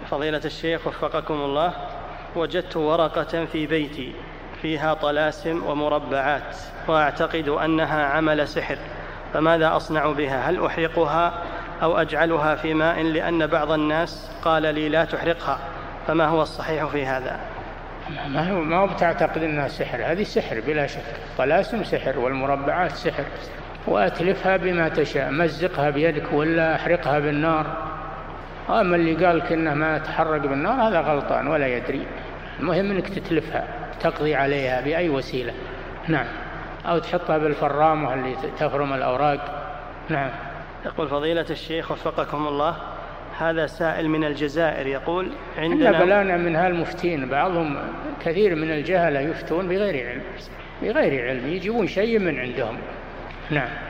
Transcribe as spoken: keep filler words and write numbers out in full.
فضيلة الشيخ وفقكم الله، وجدت ورقة في بيتي فيها طلاسم ومربعات وأعتقد أنها عمل سحر، فماذا أصنع بها؟ هل أحرقها أو أجعلها في ماء؟ لأن بعض الناس قال لي لا تحرقها، فما هو الصحيح في هذا؟ ما هو ما هو بتعتقد أنها سحر، هذه سحر بلا شك، طلاسم سحر والمربعات سحر، وأتلفها بما تشاء، مزقها بيدك ولا أحرقها بالنار. أما اللي قالك إنه ما تحرق بالنار هذا غلطان ولا يدري، المهم أنك تتلفها تقضي عليها بأي وسيلة. نعم، أو تحطها بالفرامة اللي تفرم الأوراق. نعم. يقول فضيلة الشيخ وفقكم الله، هذا سائل من الجزائر يقول عندنا بلانا من هالمفتين، بعضهم كثير من الجهلة يفتون بغير علم، بغير علم يجيبون شيء من عندهم. نعم.